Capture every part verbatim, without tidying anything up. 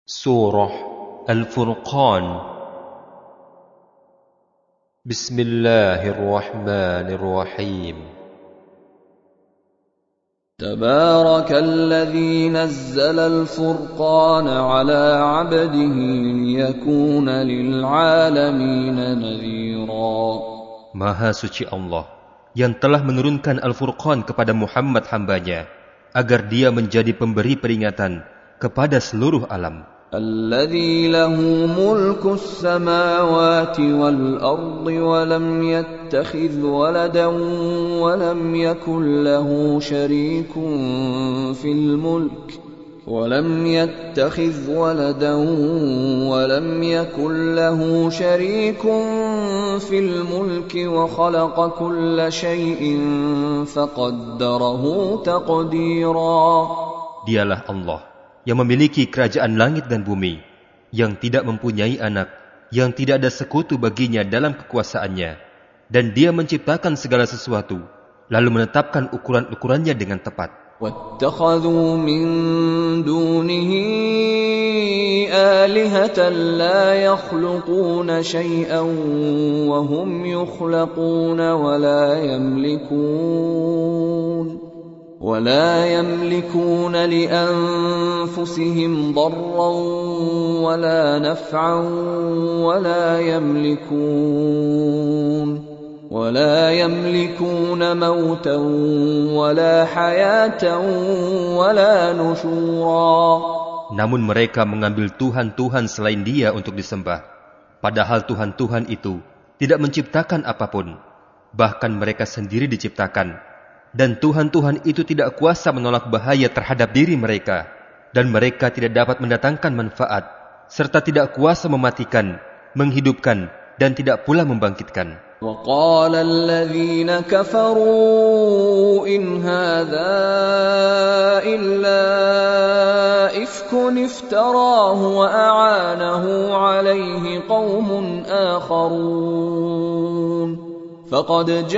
Surah Al-Furqan. Bismillahirrahmanirrahim. Tabarakalladzi nazzala al-furqana ala 'abdihi liyakuna lil'alamina nadhira. Maha suci Allah yang telah menurunkan Al-Furqan kepada Muhammad hambanya agar dia menjadi pemberi peringatan kepada seluruh alam. الذي له ملك السماوات والأرض ولم يتخذ ولدا ولم يكن له شريك في الملك ولم يتخذ ولدا ولم يكن له شريك في الملك وخلق كل شيء فقدره تقديرا. Dialah Allah yang memiliki kerajaan langit dan bumi, yang tidak mempunyai anak, yang tidak ada sekutu baginya dalam kekuasaannya, dan dia menciptakan segala sesuatu, lalu menetapkan ukuran-ukurannya dengan tepat. وَاتَّخَذُوا مِن دُونِهِ آلِهَةً لَّا يَخْلُقُونَ شَيْئًا وَهُمْ يُخْلَقُونَ وَلَا يَمْلِكُونَ ولا يملكون لأنفسهم ضرا ولا نفعا ولا يملكون ولا يملكون موتا ولا حياة ولا نشورا. Namun mereka mengambil Tuhan-Tuhan selain Dia untuk disembah, padahal Tuhan-Tuhan itu tidak menciptakan apapun, bahkan mereka sendiri diciptakan. Dan Tuhan-Tuhan itu tidak kuasa menolak bahaya terhadap diri mereka, dan mereka tidak dapat mendatangkan manfaat, serta tidak kuasa mematikan, menghidupkan, dan tidak pula membangkitkan. وَقَالَ الَّذِينَ كَفَرُوا إِنْ هَذَا إِلَّا إِفْكٌ افْتَرَاهُ وَأَعَانَهُ عَلَيْهِ قَوْمٌ آخَرُونَ فَقَدْ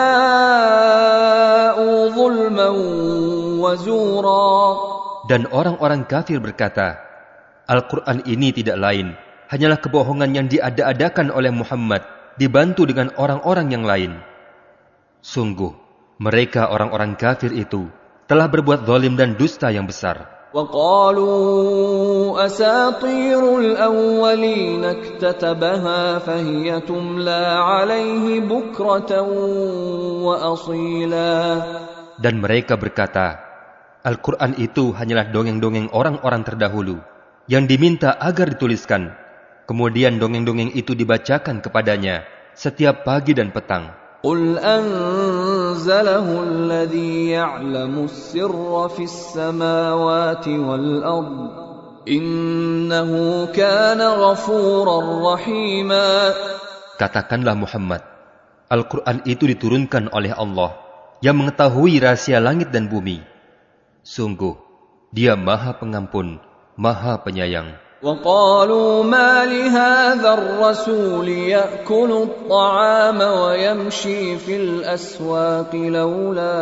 جَاءُوا ظُلْمًا وَزُورًا. Dan orang-orang kafir berkata, Al-Quran ini tidak lain, hanyalah kebohongan yang diada-adakan oleh Muhammad, dibantu dengan orang-orang yang lain. Sungguh, mereka orang-orang kafir itu telah berbuat zalim dan dusta yang besar. وَقَالُوا أَسَاطِيرُ الْأَوَّلِينَ اكْتَتَبَهَا فَهِيَ تُمْلَى عَلَيْهِ بُكْرَةً وَأَصِيلًا. Dan mereka berkata, Al-Quran itu hanyalah dongeng-dongeng orang-orang terdahulu yang diminta agar dituliskan. Kemudian dongeng-dongeng itu dibacakan kepadanya setiap pagi dan petang. قُلْ أَنزَلَهُ الَّذِي يَعْلَمُ السِّرَّ فِي السَّمَاوَاتِ وَالْأَرْضِ إِنَّهُ كَانَ غَفُورًا رَّحِيمًا. Katakanlah Muhammad, Al-Quran itu diturunkan oleh Allah yang mengetahui rahasia langit dan bumi. Sungguh, Dia Maha Pengampun, Maha Penyayang. وَقَالُوا مَا لِهَذَا الرَّسُولِ يَأْكُلُ الطَّعَامَ وَيَمْشِي فِي الْأَسْوَاقِ لَوْلَا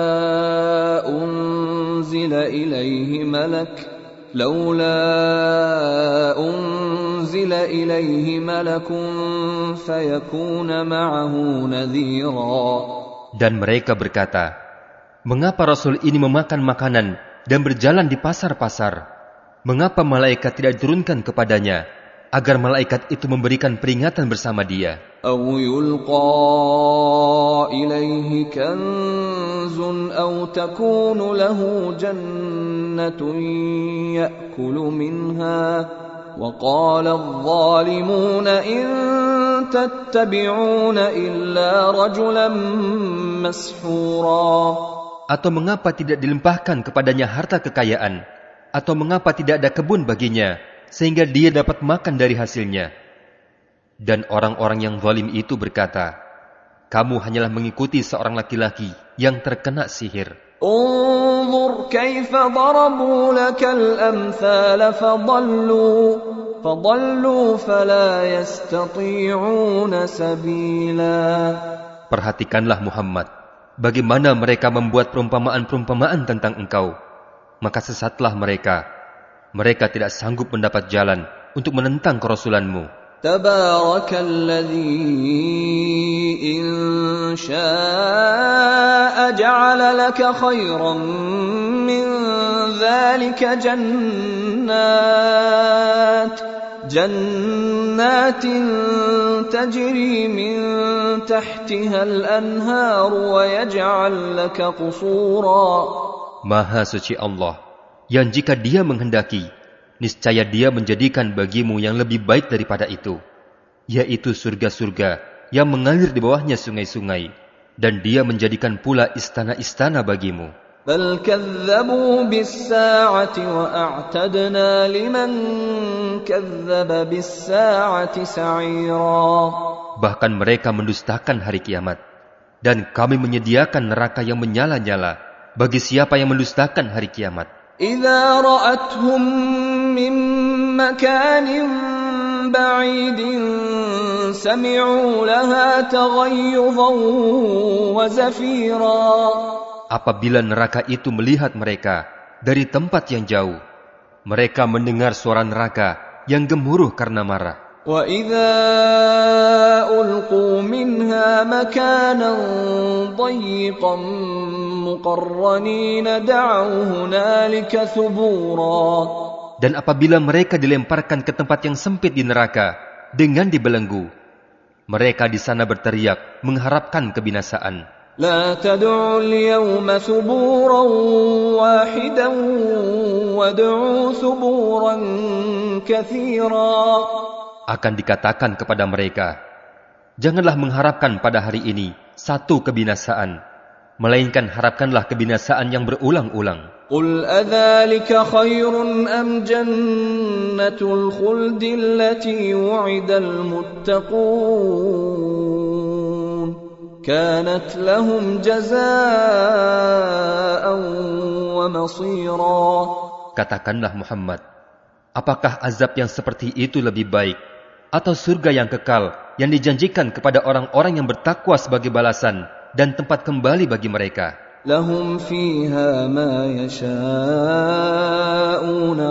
أُنزِلَ إِلَيْهِ مَلَكٌ لَوْلَا أُنزِلَ إِلَيْهِ مَلَكٌ فَيَكُونَ مَعَهُ نَذِيرًا. Dan mereka berkata, mengapa Rasul ini memakan makanan dan berjalan di pasar-pasar? Mengapa malaikat tidak diturunkan kepadanya, agar malaikat itu memberikan peringatan bersama dia? أَوْ يُلْقَى إِلَيْهِ كَنْزٌ أَوْ تَكُونُ لَهُ جَنَّةٌ يَأْكُلُ مِنْهَا وَقَالَ الظَّالِمُونَ إِنْ تَتَّبِعُونَ إِلَّا رَجُلًا مَسْحُورًا. Atau mengapa tidak dilimpahkan kepadanya harta kekayaan? Atau mengapa tidak ada kebun baginya, sehingga dia dapat makan dari hasilnya? Dan orang-orang yang zalim itu berkata, kamu hanyalah mengikuti seorang laki-laki yang terkena sihir. انظر كيف ضربوا لك الأمثال فضلوا فضلوا فلا يستطيعون سبيلا. Perhatikanlah Muhammad, bagaimana mereka membuat perumpamaan-perumpamaan tentang engkau. Maka sesatlah mereka, Mereka tidak sanggup mendapat jalan untuk menentang kerasulanmu. Tabarakalladzi in syaa'a ja'ala laka khairan min dzalika jannat jannatin tajri min tahtiha al-anhar wa yaj'al laka qusura. Maha suci Allah, yang jika Dia menghendaki, niscaya Dia menjadikan bagimu yang lebih baik daripada itu, yaitu surga-surga yang mengalir di bawahnya sungai-sungai, dan Dia menjadikan pula istana-istana bagimu. Bal kadzabu bis-sa'ati wa a'tadna liman kadzdzaba bis-sa'ati sa'ira. Bahkan mereka mendustakan hari kiamat, dan kami menyediakan neraka yang menyala-nyala bagi siapa yang mendustakan hari kiamat. Idza ra'atuhum min makanin ba'idin sami'u laha taghayyuzan wa zafira. Apabila neraka itu melihat mereka dari tempat yang jauh, mereka mendengar suara neraka yang gemuruh karena marah. Wa idza ulqu minha makanan dayyiqan muqarranin da'u hunalika thubura. Dan apabila mereka dilemparkan ke tempat yang sempit di neraka dengan dibelenggu, mereka di sana berteriak mengharapkan kebinasaan. La tad'u al-yawma thuburan wahidan wad'u thuburan katsira. Akan dikatakan kepada mereka, janganlah mengharapkan pada hari ini satu kebinasaan, melainkan harapkanlah kebinasaan yang berulang-ulang. Qul adzalika khairun am jannatul khuldi allati wu'idal muttaqun kanat lahum jazaa'an wa masira. Katakanlah Muhammad, apakah azab yang seperti itu lebih baik, atau surga yang kekal yang dijanjikan kepada orang-orang yang bertakwa sebagai balasan dan tempat kembali bagi mereka? Lahum fiha ma yasha'una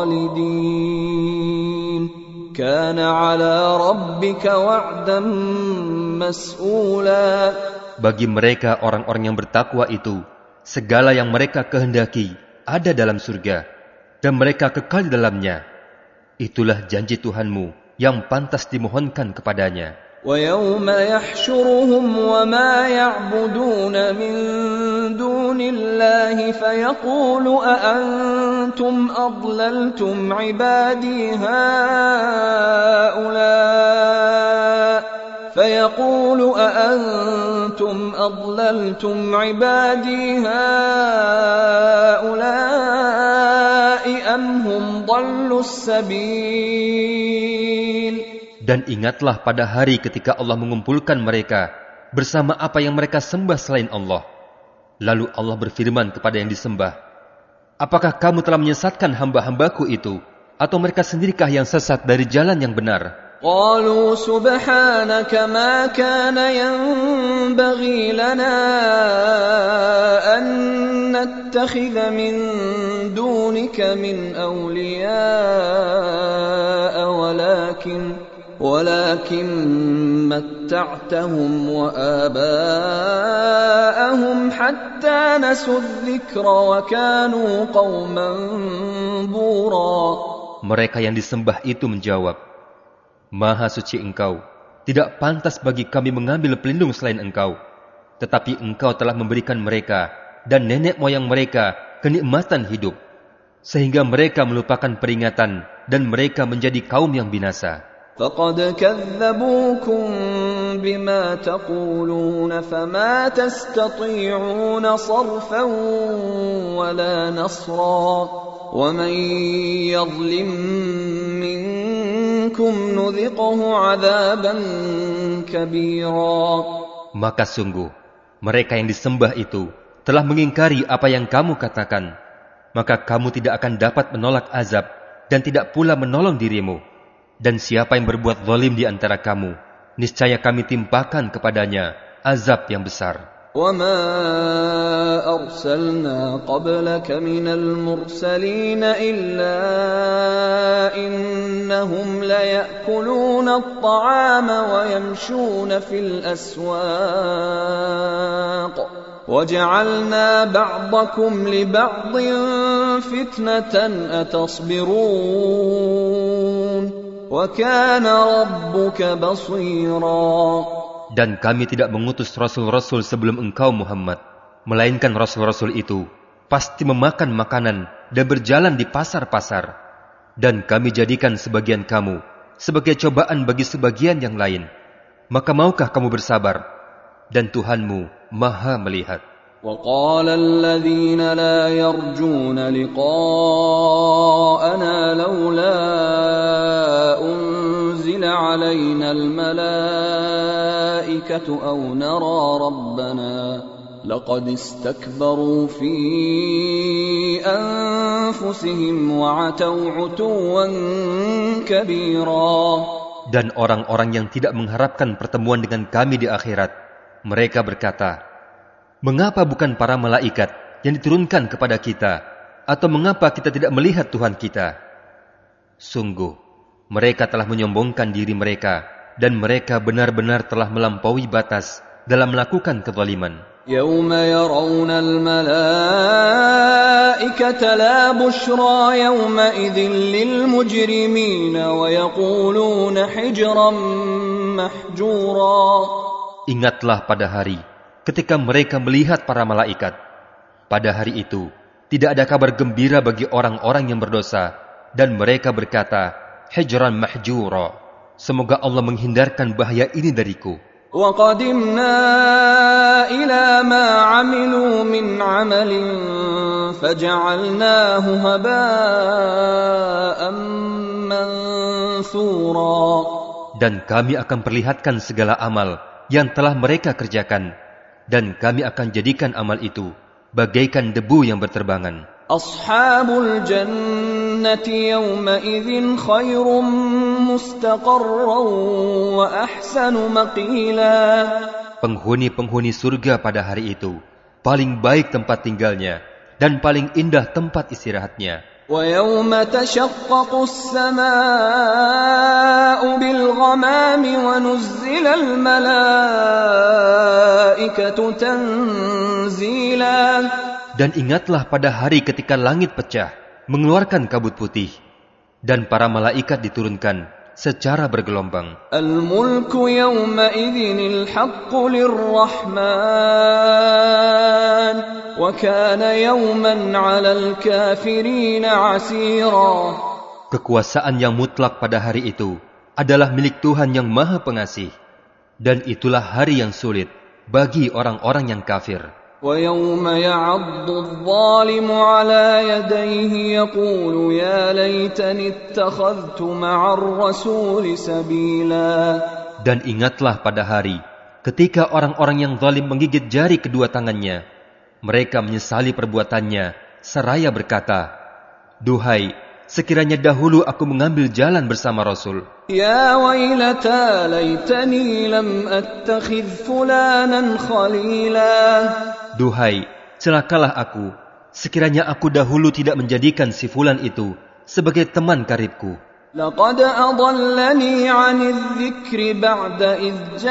khalidin kana 'ala rabbika wa'dan mas'ula. Bagi mereka orang-orang yang bertakwa itu, segala yang mereka kehendaki ada dalam surga, dan mereka kekal di dalamnya. Itulah janji Tuhanmu yang pantas dimohonkan kepadanya. وَيَوْمَ يَحْشُرُهُمْ وَمَا يَعْبُدُونَ مِن دُونِ اللَّهِ فَيَقُولُ أَأَنْتُمْ أَضْلَلْتُمْ عِبَادِي هَؤُلَاءِ فَيَقُولُ أَأَنْتُمْ أَضْلَلْتُمْ عِبَادِي هَؤُلَاءِ أَمْ هُمْ ضَلُّوا السَّبِيلَ. Dan ingatlah pada hari ketika Allah mengumpulkan mereka bersama apa yang mereka sembah selain Allah. Lalu Allah berfirman kepada yang disembah, apakah kamu telah menyesatkan hamba-hambaku itu, atau mereka sendirikah yang sesat dari jalan yang benar? قالوا سبحانك ما كان ينبغي لنا أن نتخذ من دونك من أولياء ولكن ولكن متعتهم وآباءهم حتى نسوا الذكر وكانوا قوما بورا. Mereka yang disembah itu menjawab, Maha suci Engkau, tidak pantas bagi kami mengambil pelindung selain Engkau. Tetapi Engkau telah memberikan mereka dan nenek moyang mereka kenikmatan hidup, sehingga mereka melupakan peringatan dan mereka menjadi kaum yang binasa. فَقَدْ كَذَّبُوكُمْ بِمَا تَقُولُونَ فَمَا تَسْتَطِيعُونَ صَرْفًا وَلَا نَصْرًا وَمَنْ يَظْلِمْ مِنْكُمْ نُذِقْهُ عَذَابًا كَبِيرًا. Maka sungguh, mereka yang disembah itu telah mengingkari apa yang kamu katakan. Maka kamu tidak akan dapat menolak azab dan tidak pula menolong dirimu. Dan siapa yang berbuat zalim di antara kamu, niscaya kami timpakan kepadanya azab yang besar. وَمَا أَرْسَلْنَا قَبْلَكَ مِنَ الْمُرْسَلِينَ إِلَّا إِنَّهُمْ لَيَأْكُلُونَ الطَّعَامَ وَيَمْشُونَ فِي الْأَسْوَاقِ وَجَعَلْنَا بَعْضَكُمْ لِبَعْضٍ فِتْنَةً أَتَصْبِرُونَ وَكَانَ رَبُّكَ بَصِيرًا. Dan kami tidak mengutus rasul-rasul sebelum engkau Muhammad, melainkan rasul-rasul itu pasti memakan makanan dan berjalan di pasar-pasar. Dan kami jadikan sebagian kamu sebagai cobaan bagi sebagian yang lain. Maka maukah kamu bersabar? Dan Tuhanmu Maha melihat. وَقَالَ الَّذِينَ لَا يَرْجُونَ لِقَاءَنَا لَوْلَا أُنْزِلَ عَلَيْنَا الْمَلَائِكَةُ أَوْ نَرَى رَبَّنَا لَقَدِ اسْتَكْبَرُوا فِي أَنفُسِهِمْ وَعَتَوْا عُتُوًّا كَبِيرًا. Dan orang-orang yang tidak mengharapkan pertemuan dengan kami di akhirat, mereka berkata, mengapa bukan para malaikat yang diturunkan kepada kita? Atau mengapa kita tidak melihat Tuhan kita? Sungguh, mereka telah menyombongkan diri mereka, dan mereka benar-benar telah melampaui batas dalam melakukan kezaliman. يَوْمَ يَرَوْنَ الْمَلَائِكَةَ لَا بُشْرَى يَوْمَئِذٍ لِلْمُجْرِمِينَ وَيَقُولُونَ حِجْرًا مَحْجُورًا. Ingatlah pada hari ketika mereka melihat para malaikat. Pada hari itu, tidak ada kabar gembira bagi orang-orang yang berdosa, dan mereka berkata, hijran mahjura, semoga Allah menghindarkan bahaya ini dariku. وَقَدِمْنَا إِلَى مَا عَمِلُوا مِنْ عَمَلٍ فَجَعَلْنَاهُ هَبَاءً مَنْثُورًا. Dan kami akan perlihatkan segala amal yang telah mereka kerjakan, dan kami akan jadikan amal itu bagaikan debu yang berterbangan. Ashabul jannati yawma idzin khairum mustaqarran wa ahsanu maqila. Penghuni-penghuni surga pada hari itu paling baik tempat tinggalnya dan paling indah tempat istirahatnya. Wa yawma tashaqqaqu as-samaa'u bil ghamami wa nuzzila al malaa'ikatu tanzila. Dan ingatlah pada hari ketika langit pecah, mengeluarkan kabut putih, dan para malaikat diturunkan secara bergelombang. Al-mulku yawma idzinil haqqu lir-rahman, wa kana yawman 'alal kafirin 'asira. Kekuasaan yang mutlak pada hari itu adalah milik Tuhan yang Maha Pengasih, dan itulah hari yang sulit bagi orang-orang yang kafir. وَيَوْمَ يَعَضُّ الظَّالِمُ عَلَى يَدَيْهِ يَقُولُ يَا لَيْتَنِي اتَّخَذْتُ مَعَ الرَّسُولِ سَبِيلًا. Dan ingatlah pada hari ketika orang-orang yang zalim menggigit jari kedua tangannya, mereka menyesali perbuatannya seraya berkata, duhai, sekiranya dahulu aku mengambil jalan bersama Rasul. Ya wailata laitani lam attakhidh fulanan khalila. Duhai, celakalah aku, sekiranya aku dahulu tidak menjadikan si fulan itu sebagai teman karibku. Laqad adallani 'anidh dzikri ba'da idh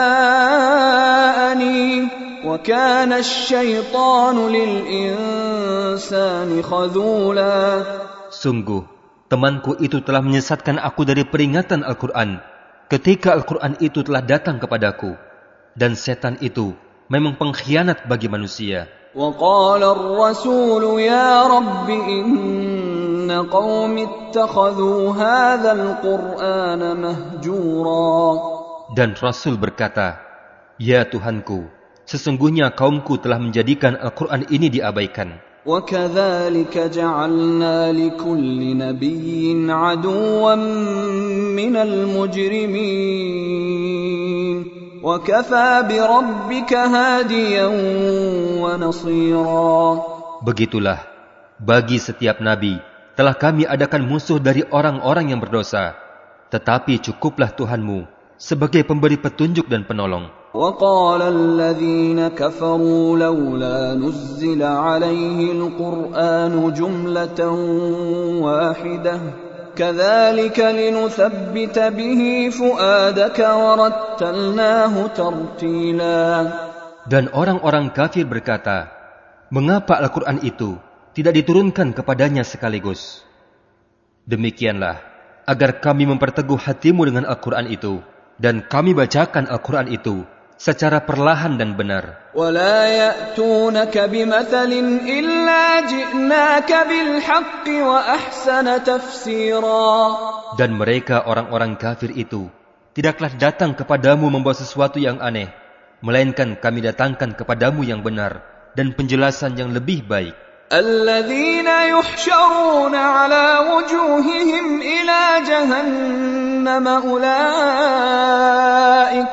ja'ani wa kana asy-syaitanu lil insani khadhula. Sungguh, temanku itu telah menyesatkan aku dari peringatan Al-Quran ketika Al-Quran itu telah datang kepadaku. Dan setan itu memang pengkhianat bagi manusia. وَقَالَ الرَّسُولُ يَا رَبِّ إِنَّ قَوْمِ اتَّخَذُوا هَذَا الْقُرْآنَ مَهْجُورًا. Dan Rasul berkata, ya Tuhanku, sesungguhnya kaumku telah menjadikan Al-Quran ini diabaikan. وَكَذَلِكَ جَعَلْنَا لِكُلِّ نَبِيٍّ عَدُوًّا مِّنَ الْمُجْرِمِينَ وَكَفَى بِرَبِّكَ هَادِيًا وَنَصِيرًا. Begitulah, bagi setiap nabi telah kami adakan musuh dari orang-orang yang berdosa, tetapi cukuplah Tuhanmu sebagai pemberi petunjuk dan penolong. وقال الذين كفروا لولا نزل عليه القرآن جملة واحدة كذلك لنثبت به فؤادك ورتلناه ترتيلا. Dan orang-orang kafir berkata, mengapa Al-Quran itu tidak diturunkan kepadanya sekaligus? Demikianlah, agar kami memperteguh hatimu dengan Al-Quran itu, dan kami bacakan Al-Quran itu secara perlahan dan benar. وَلَا يَأْتُونَكَ بِمَثَلٍ إِلَّا جِئْنَاكَ بِالْحَقِّ وَأَحْسَنَ تَفْسِيرًا. Dan mereka orang-orang kafir itu tidaklah datang kepadamu membawa sesuatu yang aneh, melainkan kami datangkan kepadamu yang benar dan penjelasan yang lebih baik. الَّذِينَ يُحْشَرُونَ عَلَى وُجُوهِهِمْ إِلَى جَهَنَّمَ أُولَئِكَ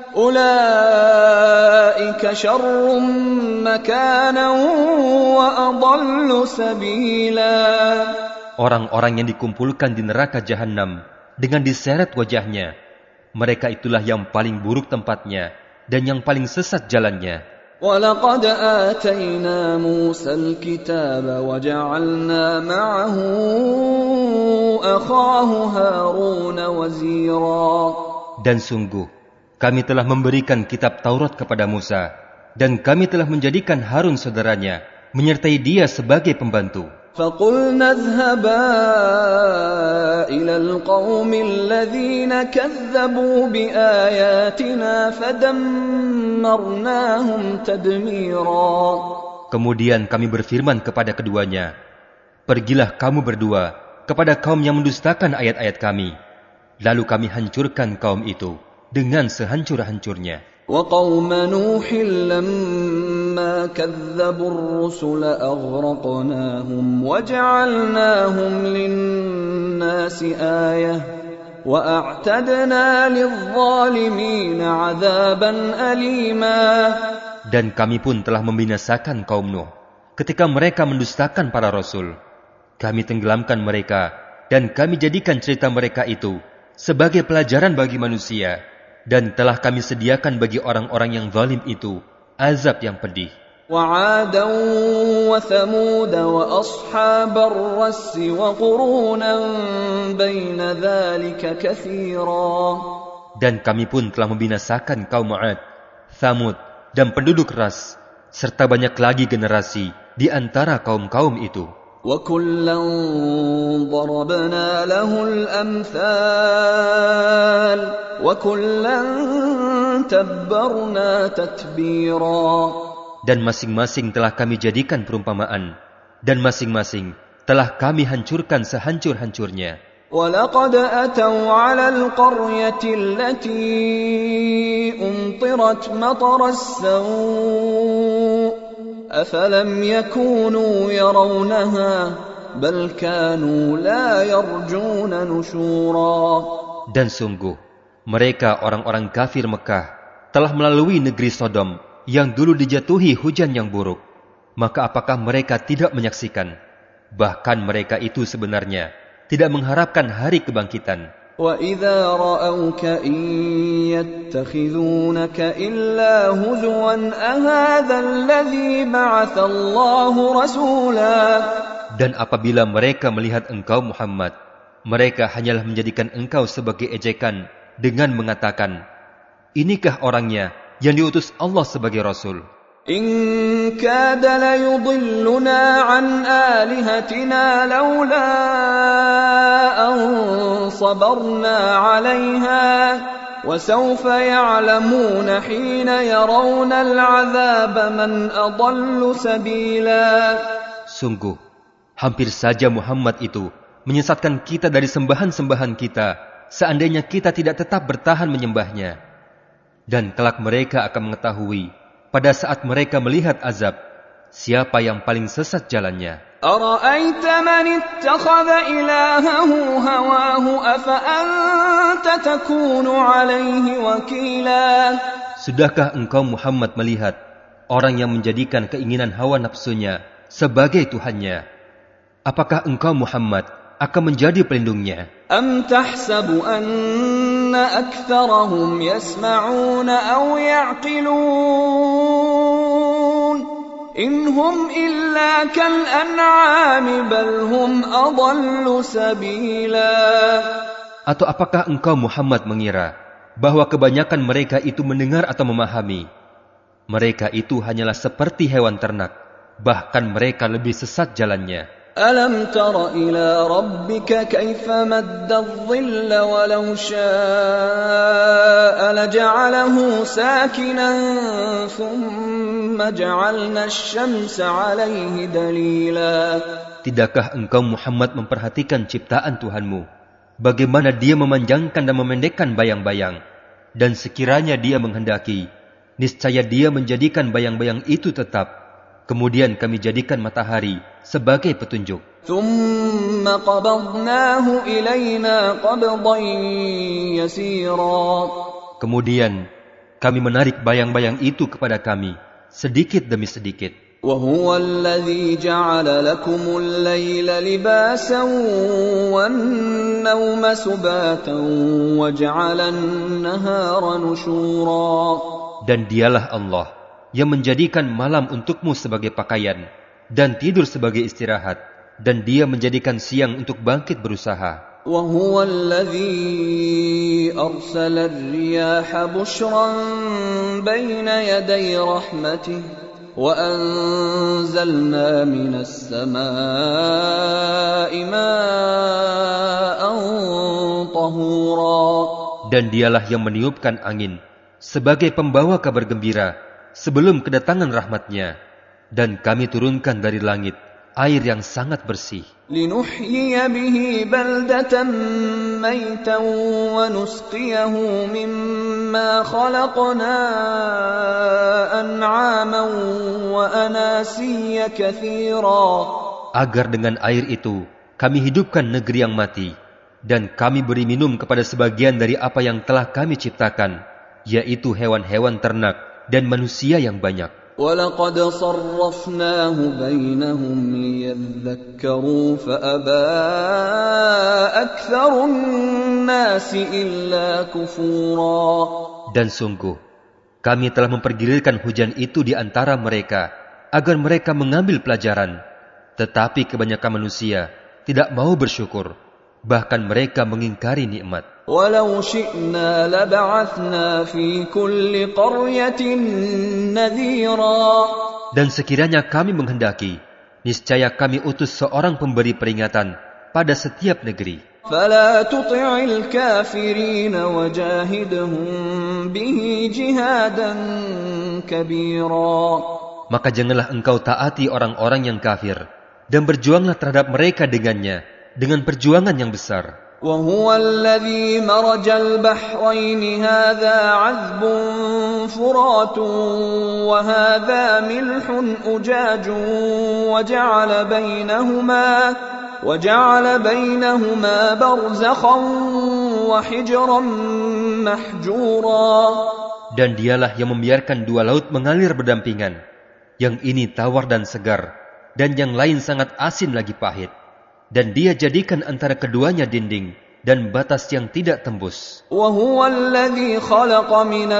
أُولَئِكَ شَرٌّ مَكَانًا وَأَضَلُّ سَبِيلًا. Orang-orang yang dikumpulkan di neraka Jahannam dengan diseret wajahnya, mereka itulah yang paling buruk tempatnya dan yang paling sesat jalannya. وَلَقَدْ آتَيْنَا مُوسَى الْكِتَابَ وَجَعَلْنَا مَعَهُ أَخَاهُ هَارُونَ وَزِيرًا. Dan sungguh, kami telah memberikan kitab Taurat kepada Musa, dan kami telah menjadikan Harun saudaranya, menyertai dia sebagai pembantu. فَقُلْنَا اذْهَبَا إِلَى الْقَوْمِ الَّذِينَ كَذَّبُوا بِآيَاتِنَا فَدَمَّرْنَاهُمْ تَدْمِيرًا. Kemudian kami berfirman kepada keduanya, pergilah kamu berdua kepada kaum yang mendustakan ayat-ayat kami, lalu kami hancurkan kaum itu dengan sehancur-hancurnya. وَقَوْمَ نُوحٍ لَمَّا كَذَّبُوا الرُّسُلَ أَغْرَقْنَاهُمْ وَجَعَلْنَاهُمْ لِلنَّاسِ آيَةً وَأَعْتَدْنَا لِلظَّالِمِينَ عَذَابًا أَلِيمًا. Dan kami pun telah membinasakan kaum Nuh ketika mereka mendustakan para rasul. Kami tenggelamkan mereka dan kami jadikan cerita mereka itu sebagai pelajaran bagi manusia, dan telah kami sediakan bagi orang-orang yang zalim itu azab yang pedih. وَعَادًا وَثَمُودَ وَأَصْحَابَ الرَّسِّ وَقُرُونًا بَيْنَ ذَلِكَ كَثِيرًا. Dan kami pun telah membinasakan kaum Ma'ad, Thamud, dan penduduk Ras, serta banyak lagi generasi di antara kaum-kaum itu. وَكُلًّا ضَرَبْنَا لَهُ الْأَمْثَالَ وَكُلًّا تَبَّرْنَا تَتْبِيرًا. Dan masing-masing telah kami jadikan perumpamaan, dan masing-masing telah kami hancurkan sehancur-hancurnya. وَلَقَدْ أَتَوْا عَلَى الْقَرْيَةِ الَّتِي أُمْطِرَتْ مَطَرَ السَّوْءِ أَفَلَمْ يَكُونُوا يَرَوْنَهَا بَلْ كَانُوا لَا يَرْجُونَ نُشُورًا. Dan sungguh, mereka orang-orang kafir Mekah telah melalui negeri Sodom yang dulu dijatuhi hujan yang buruk. Maka apakah mereka tidak menyaksikan? Bahkan mereka itu sebenarnya tidak mengharapkan hari kebangkitan. وَإِذَا رَأَوْكَ إِن يَتَّخِذُونَكَ إِلَّا هُزُوًا أَهَذَا الَّذِي بَعَثَ اللَّهُ رَسُولًا. Dan apabila mereka melihat engkau Muhammad, mereka hanyalah menjadikan engkau sebagai ejekan dengan mengatakan, inikah orangnya yang diutus Allah sebagai Rasul? إِن كَادَ لَيُضِلُّنَا عَنْ آلِهَتِنَا لَوْلَا أَن صَبَرْنَا عَلَيْهَا وَسَوْفَ يَعْلَمُونَ حِينَ يَرَوْنَ الْعَذَابَ مَنْ أَضَلُّ سَبِيلًا. Sungguh, hampir saja Muhammad itu menyesatkan kita dari sembahan-sembahan kita, seandainya kita tidak tetap bertahan menyembahnya. Dan kelak mereka akan mengetahui pada saat mereka melihat azab, siapa yang paling sesat jalannya. أَرَأَيْتَ مَنِ اتَّخَذَ إِلَٰهَهُ هَوَاهُ أَفَأَنْتَ تَكُونُ عَلَيْهِ وَكِيلًا. Sudahkah engkau Muhammad melihat orang yang menjadikan keinginan hawa nafsunya sebagai Tuhannya? Apakah engkau Muhammad akan menjadi pelindungnya? أَمْ تَحْسَبُ أَنَّ أكثرهم يسمعون أو يعقلون إن هم إلا كالأنعام بل هم أضل سبيلا. Atau apakah engkau Muhammad mengira bahwa kebanyakan mereka itu mendengar atau memahami? Mereka itu hanyalah seperti hewan ternak, bahkan mereka lebih sesat jalannya. ألم تر إلى ربك كيف مد الظل ولو شاء لجعله ساكنا ثم جعلنا الشمس عليه دليلا. Tidakkah engkau Muhammad memperhatikan ciptaan Tuhanmu, bagaimana dia memanjangkan dan memendekkan bayang-bayang, dan sekiranya dia menghendaki, niscaya dia menjadikan bayang-bayang itu tetap. Kemudian kami jadikan matahari sebagai petunjuk. ثم قبضناه إلينا قبضا يسيرا. Kemudian kami menarik bayang-bayang itu kepada kami sedikit demi sedikit. وهو الذي جعل لكم الليل لباسا والنوم سباتا وجعل النهار نشورا. Dan dialah Allah yang menjadikan malam untukmu sebagai pakaian dan tidur sebagai istirahat, dan dia menjadikan siang untuk bangkit berusaha. وهو الذي أرسل الرياح بشرا بين يدي رحمته وأنزلنا من السماء ماء طهورا. Dan dialah yang meniupkan angin sebagai pembawa kabar gembira sebelum kedatangan rahmatnya, dan kami turunkan dari langit air yang sangat bersih. لنحيي به بلدة ميتا ونسقيه مما خلقنا أنعاما وأناسيا كثيرا. Agar dengan air itu kami hidupkan negeri yang mati, dan kami beri minum kepada sebagian dari apa yang telah kami ciptakan, yaitu hewan-hewan ternak dan manusia yang banyak. وَلَقَدْ صَرَّفْنَاهُ بَيْنَهُمْ لِيَذَّكَّرُوا فَأَبَى أَكْثَرُ النَّاسِ إِلَّا كُفُورًا. Dan sungguh, kami telah mempergilirkan hujan itu di antara mereka agar mereka mengambil pelajaran, tetapi kebanyakan manusia tidak mau bersyukur, bahkan mereka mengingkari nikmat. وَلَوْ شِئْنَا لَبَعَثْنَا فِي كُلِّ قَرْيَةٍ نَذِيرًا. Dan sekiranya kami menghendaki, niscaya kami utus seorang pemberi peringatan pada setiap negeri. فَلَا تُطِعِ الْكَافِرِينَ وَجَاهِدْهُمْ بِهِ جِهَادًا كَبِيرًا. Maka janganlah engkau taati orang-orang yang kafir, dan berjuanglah terhadap mereka dengannya dengan perjuangan yang besar. وهو الذي مرج البحرين هذا عذب فرات وهذا ملح أجاج وجعل بينهما وجعل بينهما برزخا وحجرا محجورا. Dan dialah yang membiarkan dua laut mengalir berdampingan, yang ini tawar dan segar, dan yang lain sangat asin lagi pahit. Dan dia jadikan antara keduanya dinding dan batas yang tidak tembus. وَهُوَ الَّذِي خَلَقَ مِنَ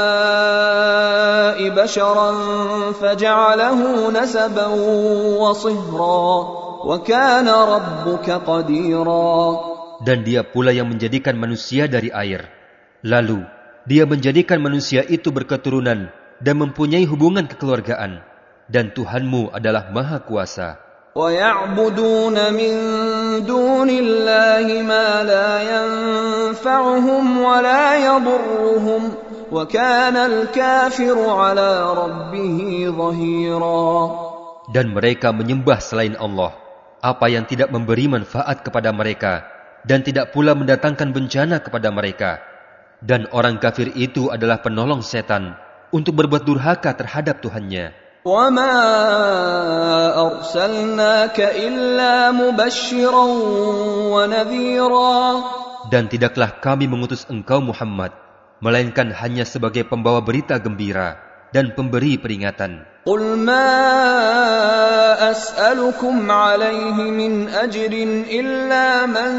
الْمَاءِ بَشَرًا فَجَعَلَهُ نَسَبًا وَصِهْرًا وَكَانَ رَبُّكَ قَدِيرًا. Dan dia pula yang menjadikan manusia dari air. Lalu dia menjadikan manusia itu berketurunan dan mempunyai hubungan kekeluargaan. Dan Tuhanmu adalah Maha Kuasa. وَيَعْبُدُونَ مِن دُونِ اللَّهِ مَا لَا يَنفَعُهُمْ وَلَا يَضُرُّهُمْ وَكَانَ الْكَافِرُ عَلَى رَبِّهِ ظَهِيرًا. Dan mereka menyembah selain Allah apa yang tidak memberi manfaat kepada mereka dan tidak pula mendatangkan bencana kepada mereka. Dan orang kafir itu adalah penolong setan untuk berbuat durhaka terhadap Tuhannya. وَمَا أَرْسَلْنَاكَ إِلَّا مُبَشِّرًا وَنَذِيرًا. Dan tidaklah kami mengutus engkau Muhammad, melainkan hanya sebagai pembawa berita gembira dan pemberi peringatan. قل ما أسألكم عليه من أجر إلا من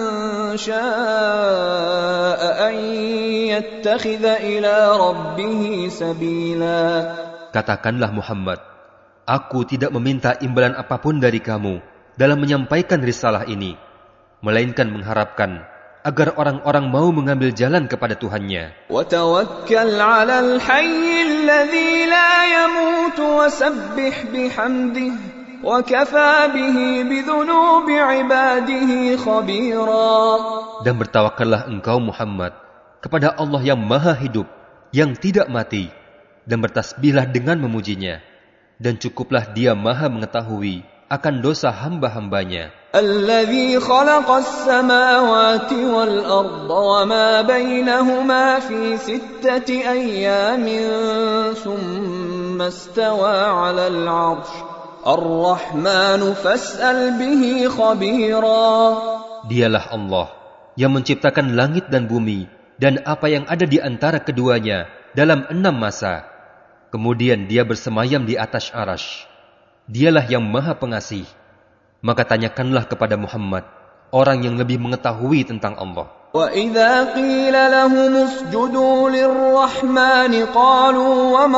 شاء أن يتخذ إلى ربه سبيلا. Katakanlah Muhammad, aku tidak meminta imbalan apapun dari kamu dalam menyampaikan risalah ini, melainkan mengharapkan agar orang-orang mau mengambil jalan kepada Tuhannya. وَتَوَكَّلْ عَلَى الْحَيِّ الَّذِي لَا يَمُوتُ وَسَبِّحْ بِحَمْدِهِ وَكَفَى بِهِ بِذُنُوبِ عِبَادِهِ خَبِيرًا. Dan bertawakallah engkau Muhammad kepada Allah yang maha hidup, yang tidak mati, dan bertasbihlah dengan memujinya, dan cukuplah Dia maha mengetahui akan dosa hamba-hambanya. الذي خلق السماوات والأرض وما بينهما في ستة أيام ثم استوى على العرش الرحمن فاسأل به خبيرا. Dialah Allah yang menciptakan langit dan bumi dan apa yang ada di antara keduanya dalam enam masa. Kemudian Dia bersemayam di atas arasy. Dialah yang maha pengasih. Maka tanyakanlah kepada Muhammad, orang yang lebih mengetahui tentang Allah. وَإِذَا قِيلَ لَهُمُ اسْجُدُوا لِلرَّحْمَنِ قَالُوا وَمَا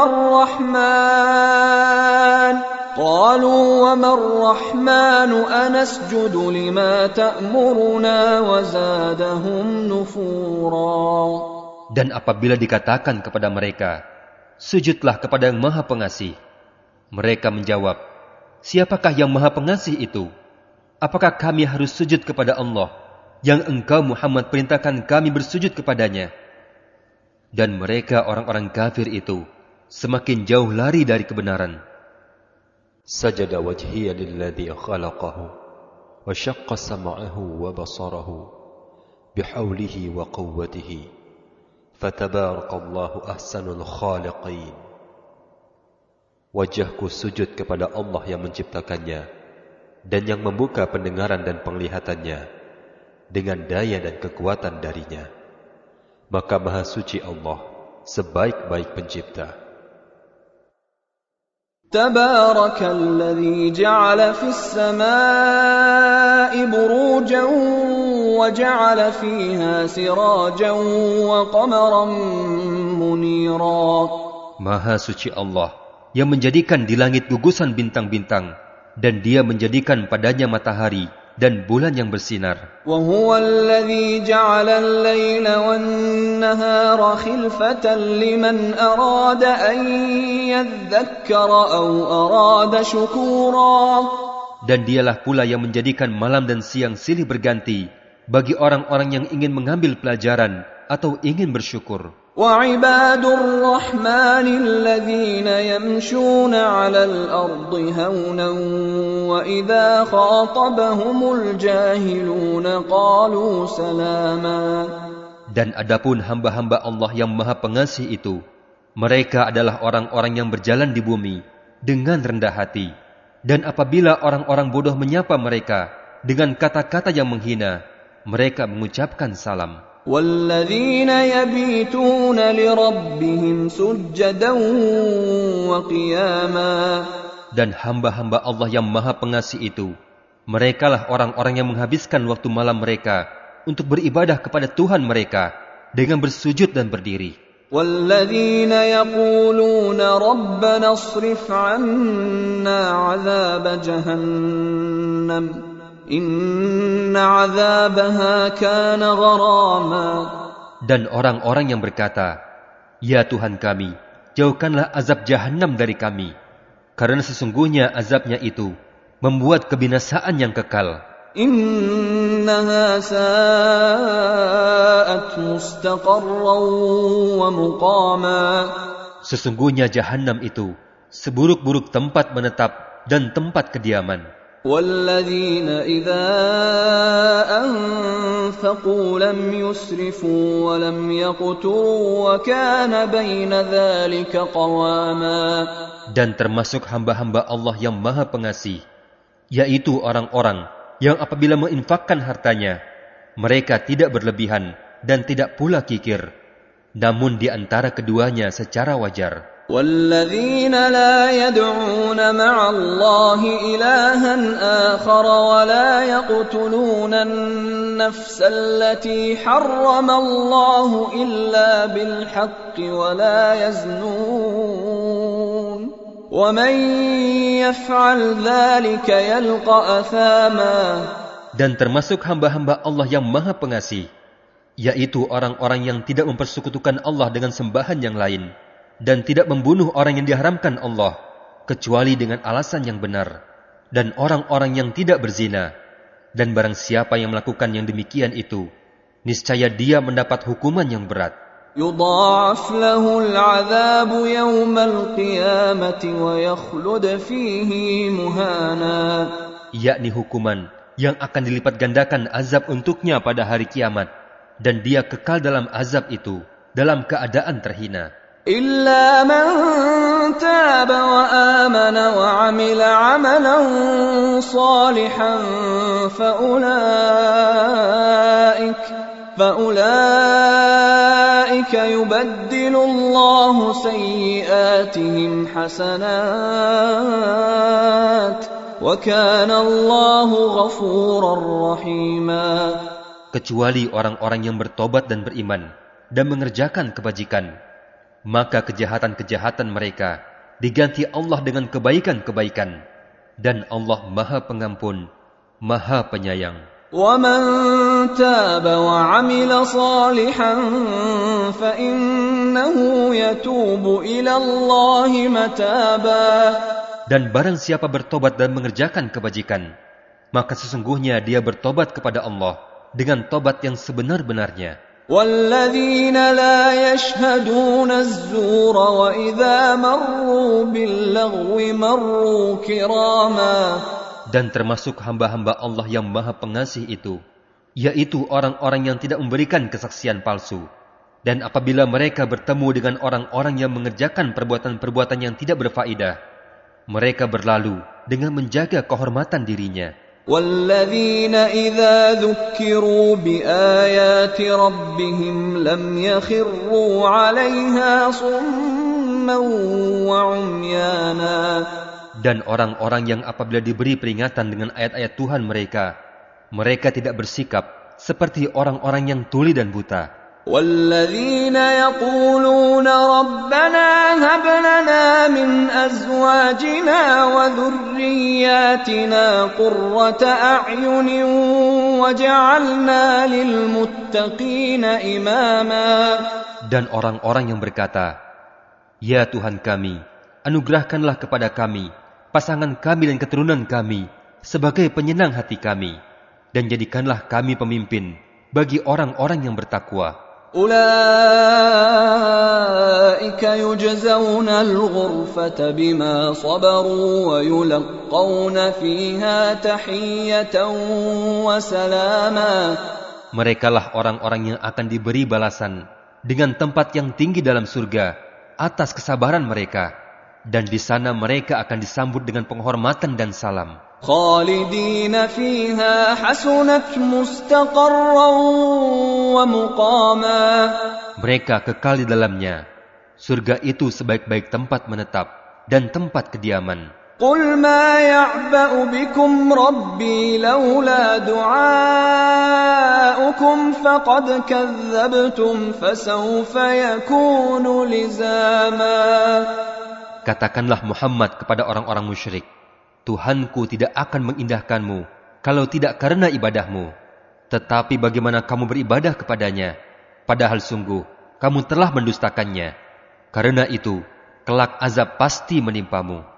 الرَّحْمَنُ قَالُوا وَمَا الرَّحْمَنُ أَنَسْجُدُ لِمَا تَأْمُرُنَا وَزَادَهُمْ نُفُورًا. Dan apabila dikatakan kepada mereka, sujudlah kepada yang maha pengasih, mereka menjawab, siapakah yang maha pengasih itu? Apakah kami harus sujud kepada Allah yang engkau Muhammad perintahkan kami bersujud kepadanya? Dan mereka orang-orang kafir itu semakin jauh lari dari kebenaran. Sajada wajhiya lilladzi khalaqahu wa syaqqa sam'ahu wa basarahu bihaulihi wa quwwatihi fatabarakallahu ahsanul khaliqin. Wajahku sujud kepada Allah yang menciptakannya dan yang membuka pendengaran dan penglihatannya dengan daya dan kekuatan darinya. Maka maha suci Allah, sebaik-baik pencipta. Tabarakalladzi ja'ala fis samaa'i burujan wa ja'ala fiha sirajan wa qamaran munira. Maha suci Allah yang menjadikan di langit gugusan bintang-bintang, dan Dia menjadikan padanya matahari dan bulan yang bersinar. Wa huwa alladhi ja'ala al-laila wan-nahara khilfatan liman arada an yadhakkara aw arada shukura. Dan Dialah pula yang menjadikan malam dan siang silih berganti bagi orang-orang yang ingin mengambil pelajaran atau ingin bersyukur. وَعِبَادُ الرَّحْمَنِ الَّذِينَ يَمْشُونَ عَلَى الْأَرْضِ هَوْنًا وَإِذَا خَاطَبَهُمُ الْجَاهِلُونَ قَالُوا سَلَامًا. Dan adapun hamba-hamba Allah yang Maha Pengasih itu, mereka adalah orang-orang yang berjalan di bumi dengan rendah hati. Dan apabila orang-orang bodoh menyapa mereka dengan kata-kata yang menghina, mereka mengucapkan salam. وَالَّذِينَ يَبِيتُونَ لِرَبِّهِمْ سُجَّدًا وَقِيَامًا. Dan hamba-hamba Allah yang Maha Pengasih itu, merekalah orang-orang yang menghabiskan waktu malam mereka untuk beribadah kepada Tuhan mereka dengan bersujud dan berdiri. وَالَّذِينَ يَقُولُونَ رَبَّنَا اصْرِفْ عَنَّا عَذَابَ جَهَنَّمَ Inna 'adzabaha kana gharama. Dan orang-orang yang berkata, ya Tuhan kami, jauhkanlah azab Jahannam dari kami, karena sesungguhnya azabnya itu membuat kebinasaan yang kekal. Innaha sa'at mustaqarran wa muqama. Sesungguhnya Jahannam itu seburuk-buruk tempat menetap dan tempat kediaman. وَالَّذِينَ إِذَا أَنفَقُوا لَمْ يُسْرِفُوا وَلَمْ يَقْتُرُوا وَكَانَ بَيْنَ ذَلِكَ قَوَامًا. Dan termasuk hamba-hamba Allah yang Maha Pengasih, yaitu orang-orang yang apabila menginfakkan hartanya, mereka tidak berlebihan dan tidak pula kikir, namun di antara keduanya secara wajar. والذين لا يدعون مع الله إلها آخر ولا يقتلون النفس التي حرم الله إلا بالحق ولا يزنون ومن يفعل ذلك يلقى أثاما. Dan termasuk hamba-hamba Allah yang Maha Pengasih, yaitu orang-orang yang tidak mempersekutukan Allah dengan sembahan yang lain, dan tidak membunuh orang yang diharamkan Allah, kecuali dengan alasan yang benar, dan orang-orang yang tidak berzina. Dan barang siapa yang melakukan yang demikian itu, niscaya dia mendapat hukuman yang berat. يضاعف له العذاب يوم القيامة ويخلد فيه مهانا. Yakni hukuman yang akan dilipat gandakan azab untuknya pada hari kiamat, dan dia kekal dalam azab itu dalam keadaan terhina. إلا من تاب وآمن وعمل عملا صالحا فأولئك فأولئك يبدل الله سيئاتهم حسنات وكان الله غفورا رحيما. Kecuali orang-orang yang bertobat dan beriman dan mengerjakan kebajikan, maka kejahatan-kejahatan mereka diganti Allah dengan kebaikan-kebaikan, dan Allah Maha Pengampun, Maha Penyayang. وَمَنْ تَابَ وَعَمِلَ صَالِحًا فَإِنَّهُ يَتُوبُ إِلَى اللَّهِ مَتَابًا. Dan barang siapa bertobat dan mengerjakan kebajikan, maka sesungguhnya dia bertobat kepada Allah dengan tobat yang sebenar-benarnya. وَالَّذِينَ لَا يَشْهَدُونَ الزُّورَ وَإِذَا مَرُّوا بِاللَّغْوِ مَرُّوا كِرَامًا. Dan termasuk hamba-hamba Allah yang Maha Pengasih itu, yaitu orang-orang yang tidak memberikan kesaksian palsu. Dan apabila mereka bertemu dengan orang-orang yang mengerjakan perbuatan-perbuatan yang tidak berfaedah, mereka berlalu dengan menjaga kehormatan dirinya. وَالَّذِينَ إِذَا ذُكِّرُوا بِآيَاتِ رَبِّهِمْ لَمْ يَخِرُّوا عَلَيْهَا صُمًّا وَعُمْيَانًا. Dan orang-orang yang apabila diberi peringatan dengan ayat-ayat Tuhan mereka, mereka tidak bersikap seperti orang-orang yang tuli dan buta. وَالَّذِينَ يَقُولُونَ رَبَّنَا هَبْ لَنَا مِنْ أَزْوَاجِنَا وَذُرِّيَّاتِنَا قُرَّةَ أَعْيُنٍ وَاجْعَلْنَا لِلْمُتَّقِينَ إِمَامًا. Dan orang-orang yang berkata, Ya Tuhan kami, anugerahkanlah kepada kami pasangan kami dan keturunan kami sebagai penyenang hati kami, dan jadikanlah kami pemimpin bagi orang-orang yang bertakwa. أُولَئِكَ يُجْزَوْنَ الْغُرْفَةَ بِمَا صَبَرُوا وَيُلَقَّوْنَ فِيهَا تَحِيَّةً وَسَلَامًا. Merekalah orang-orang yang akan diberi balasan dengan tempat yang tinggi dalam surga atas kesabaran mereka, dan di sana mereka akan disambut dengan penghormatan dan salam. خالدين فيها حسنت مستقرا ومقاما. Mereka kekal di dalamnya. Surga itu sebaik-baik tempat menetap dan tempat kediaman. قل ما يعبأ بكم ربي لولا دعاؤكم فقد كذبتم فسوف يكون لزاما. Katakanlah Muhammad kepada orang-orang musyrik, Tuhanku tidak akan mengindahkanmu kalau tidak karena ibadahmu. Tetapi bagaimana kamu beribadah kepadanya, padahal sungguh kamu telah mendustakannya. Karena itu, kelak azab pasti menimpamu.